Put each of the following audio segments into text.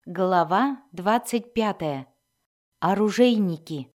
Глава 25. Оружейники.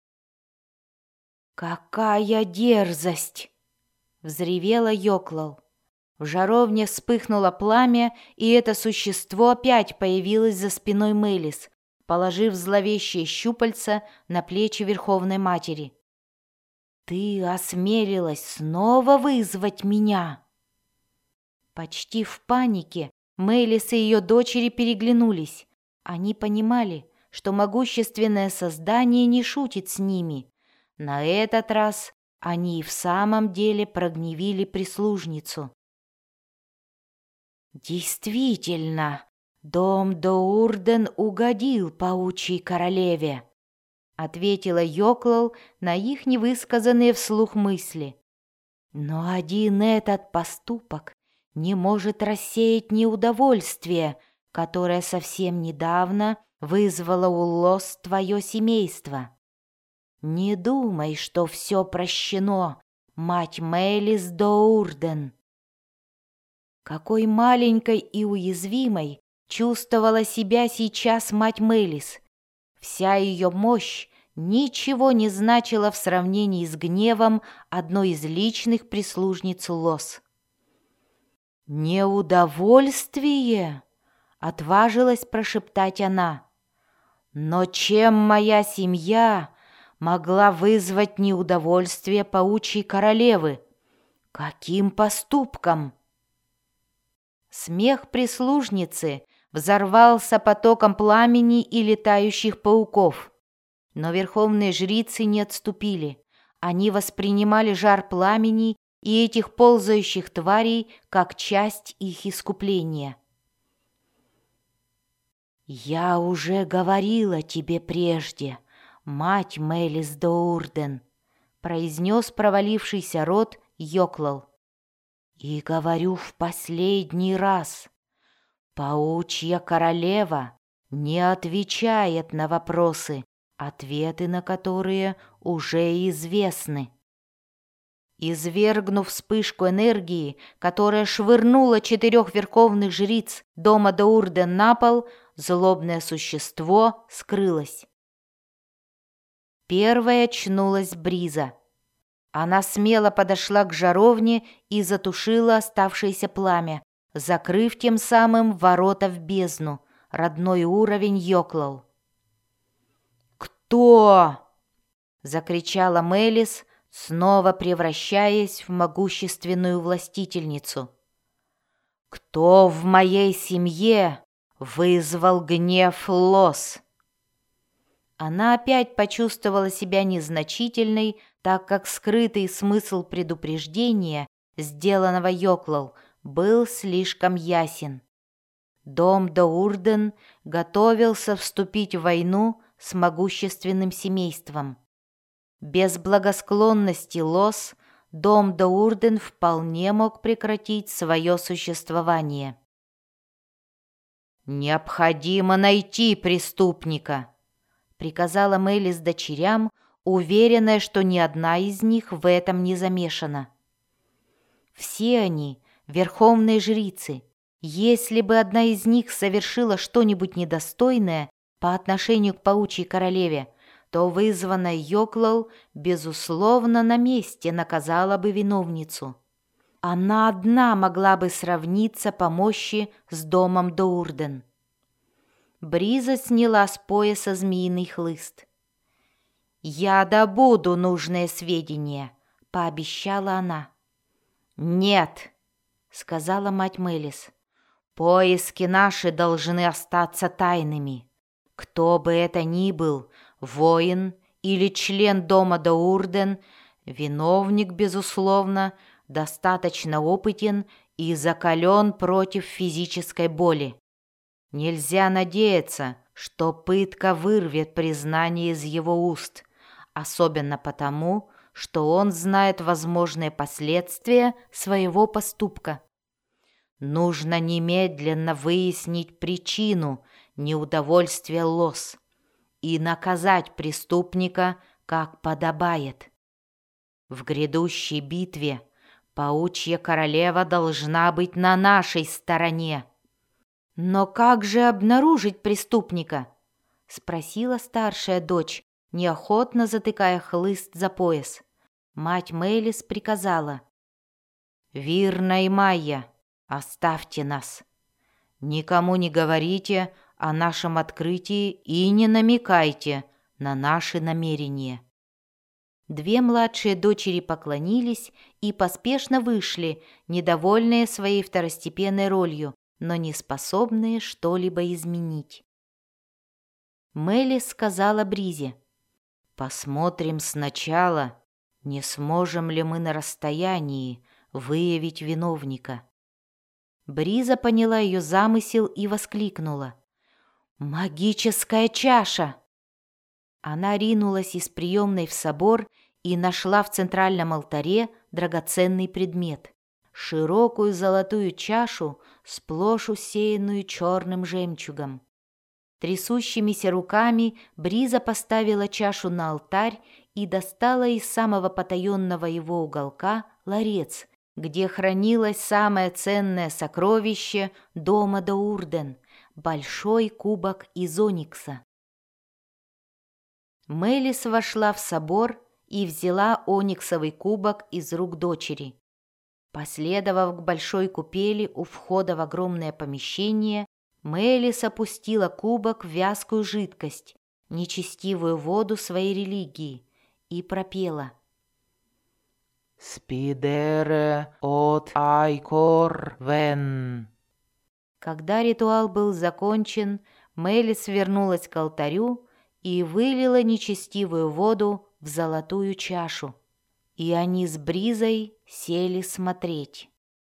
«Какая дерзость!» — взревела Йоклал. В жаровне вспыхнуло пламя, и это существо опять появилось за спиной Мелис, положив зловещие щупальца на плечи Верховной Матери. «Ты осмелилась снова вызвать меня!» Почти в панике Мелис и ее дочери переглянулись. Они понимали, что могущественное создание не шутит с ними. На этот раз они и в самом деле прогневили прислужницу. «Действительно, дом Доурден угодил паучьей королеве», ответила Йоклал на их невысказанные вслух мысли. «Но один этот поступок не может рассеять неудовольствие, которое совсем недавно вызвало у Лос твое семейство. Не думай, что все прощено, мать Мелис Доурден». Какой маленькой и уязвимой чувствовала себя сейчас мать Мелис. Вся ее мощь ничего не значила в сравнении с гневом одной из личных прислужниц Лос. «Неудовольствие?» — отважилась прошептать она. «Но чем моя семья могла вызвать неудовольствие паучьей королевы? Каким поступком?» Смех прислужницы взорвался потоком пламени и летающих пауков. Но верховные жрицы не отступили. Они воспринимали жар пламени и этих ползающих тварей как часть их искупления. «Я уже говорила тебе прежде, мать Мелис Доурден», произнес провалившийся рот Йоклал. «И говорю в последний раз, паучья королева не отвечает на вопросы, ответы на которые уже известны». Извергнув вспышку энергии, которая швырнула 4 верховных жриц дома Доурден на пол, злобное существо скрылось. Первой очнулась Бриза. Она смело подошла к жаровне и затушила оставшееся пламя, закрыв тем самым ворота в бездну, родной уровень Йоклал. «Кто?» — закричала Мелис, снова превращаясь в могущественную властительницу. «Кто в моей семье вызвал гнев Лос?» Она опять почувствовала себя незначительной, так как скрытый смысл предупреждения, сделанного Йоклал, был слишком ясен. Дом Доурден готовился вступить в войну с могущественным семейством. Без благосклонности Лос дом Доурден вполне мог прекратить свое существование. «Необходимо найти преступника», — приказала Мелис дочерям, уверенная, что ни одна из них в этом не замешана. Все они — верховные жрицы. Если бы одна из них совершила что-нибудь недостойное по отношению к паучьей королеве, то вызванная Йоклал, безусловно, на месте наказала бы виновницу. Она одна могла бы сравниться по мощи с домом Доурден. Бриза сняла с пояса змеиный хлыст. «Я добуду нужные сведения», — пообещала она. «Нет», — сказала мать Мелис, — «поиски наши должны остаться тайными. Кто бы это ни был, воин или член дома Доурден, виновник, безусловно, достаточно опытен и закален против физической боли. Нельзя надеяться, что пытка вырвет признание из его уст, особенно потому, что он знает возможные последствия своего поступка. Нужно немедленно выяснить причину неудовольствия Лос и наказать преступника, как подобает. В грядущей битве паучья королева должна быть на нашей стороне. «Но как же обнаружить преступника?» — спросила старшая дочь, неохотно затыкая хлыст за пояс. Мать Мелис приказала: «Вирна и Майя, оставьте нас. Никому не говорите о нашем открытии и не намекайте на наши намерения». Две младшие дочери поклонились и поспешно вышли, недовольные своей второстепенной ролью, но не способные что-либо изменить. Мелис сказала Бризе: «Посмотрим сначала, не сможем ли мы на расстоянии выявить виновника». Бриза поняла ее замысел и воскликнула: «Магическая чаша!» Она ринулась из приемной в собор и нашла в центральном алтаре драгоценный предмет — широкую золотую чашу, сплошь усеянную черным жемчугом. Трясущимися руками Бриза поставила чашу на алтарь и достала из самого потаенного его уголка ларец, где хранилось самое ценное сокровище дома Доурден — большой кубок из оникса. Мелис вошла в собор и взяла ониксовый кубок из рук дочери. Последовав к большой купели у входа в огромное помещение, Мелис опустила кубок в вязкую жидкость, нечестивую воду своей религии, и пропела: «Спидере от айкор вен». Когда ритуал был закончен, Мелис вернулась к алтарю и вылила нечестивую воду в золотую чашу, и они с Бризой сели смотреть.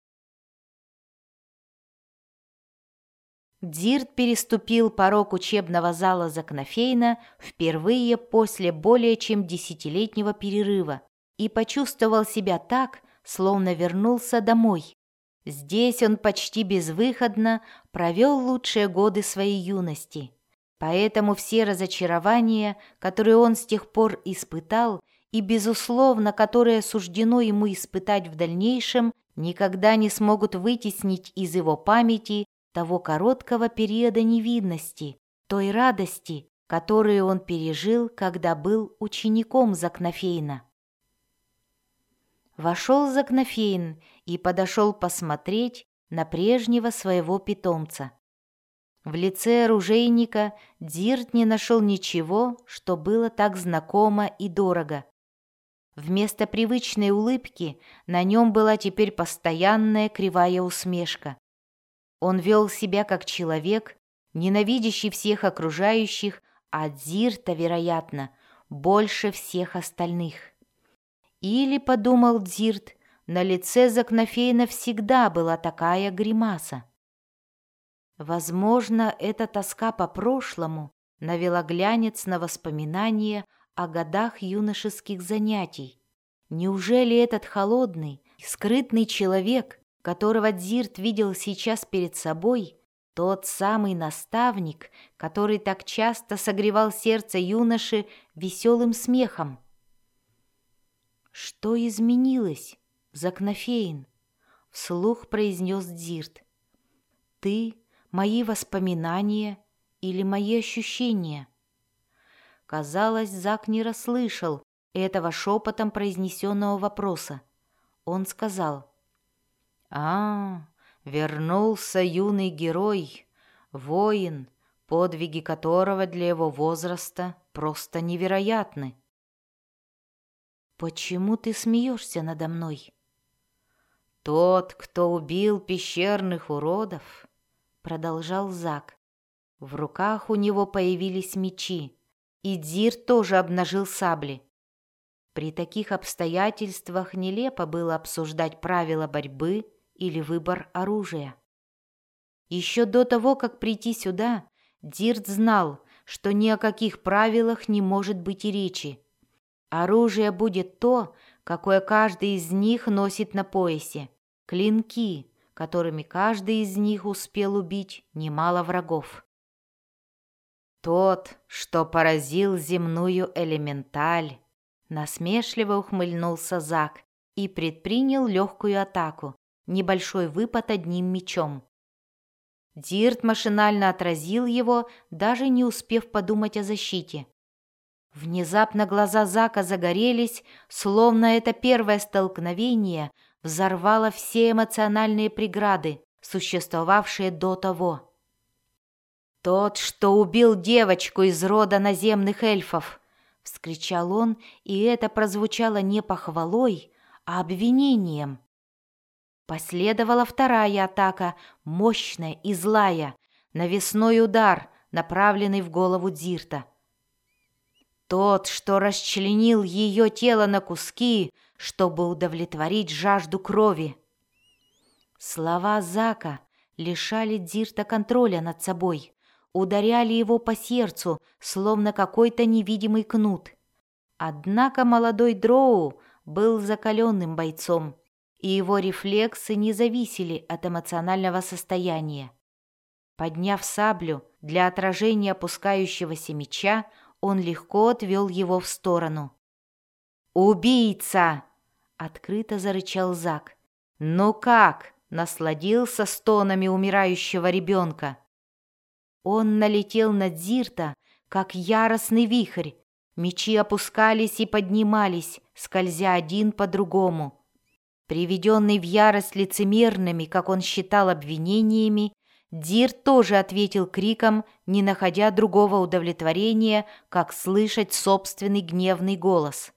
Дзирт переступил порог учебного зала Закнофейна впервые после более чем десятилетнего перерыва и почувствовал себя так, словно вернулся домой. Здесь он почти безвыходно провел лучшие годы своей юности. Поэтому все разочарования, которые он с тех пор испытал, и, безусловно, которые суждено ему испытать в дальнейшем, никогда не смогут вытеснить из его памяти того короткого периода невинности, той радости, которую он пережил, когда был учеником Закнофейна. Вошел Закнофейн и подошел посмотреть на прежнего своего питомца. В лице оружейника Дзирт не нашел ничего, что было так знакомо и дорого. Вместо привычной улыбки на нем была теперь постоянная кривая усмешка. Он вел себя как человек, ненавидящий всех окружающих, а Дзирта, вероятно, больше всех остальных. Или, подумал Дзирт, на лице Закнофейна всегда была такая гримаса. Возможно, эта тоска по прошлому навела глянец на воспоминания о годах юношеских занятий. Неужели этот холодный, скрытный человек, которого Дзирт видел сейчас перед собой, тот самый наставник, который так часто согревал сердце юноши веселым смехом? «Что изменилось, Закнофейн?» — вслух произнес Дзирт. «Ты, мои воспоминания или мои ощущения?» Казалось, Зак не расслышал этого шепотом произнесенного вопроса. Он сказал: вернулся юный герой, воин, подвиги которого для его возраста просто невероятны». «Почему ты смеешься надо мной?» «Тот, кто убил пещерных уродов», — продолжал Зак. В руках у него появились мечи, и Дзирт тоже обнажил сабли. При таких обстоятельствах нелепо было обсуждать правила борьбы или выбор оружия. Еще до того, как прийти сюда, Дзирт знал, что ни о каких правилах не может быть и речи. Оружие будет то, какое каждый из них носит на поясе, клинки, которыми каждый из них успел убить немало врагов. «Тот, что поразил земную элементаль», — насмешливо ухмыльнулся Зак и предпринял легкую атаку, небольшой выпад одним мечом. Дирт машинально отразил его, даже не успев подумать о защите. Внезапно глаза Зака загорелись, словно это первое столкновение взорвало все эмоциональные преграды, существовавшие до того. «Тот, что убил девочку из рода наземных эльфов!» — вскричал он, и это прозвучало не похвалой, а обвинением. Последовала вторая атака, мощная и злая, навесной удар, направленный в голову Дирта. Тот, что расчленил ее тело на куски, чтобы удовлетворить жажду крови. Слова Зака лишали Дирта контроля над собой, ударяли его по сердцу, словно какой-то невидимый кнут. Однако молодой Дроу был закаленным бойцом, и его рефлексы не зависели от эмоционального состояния. Подняв саблю для отражения опускающегося меча, он легко отвел его в сторону. «Убийца!» — открыто зарычал Зак. «Ну как, насладился стонами умирающего ребенка?» Он налетел на Дирта, как яростный вихрь. Мечи опускались и поднимались, скользя один по другому. Приведенный в ярость лицемерными, как он считал, обвинениями, Дирт тоже ответил криком, не находя другого удовлетворения, как слышать собственный гневный голос.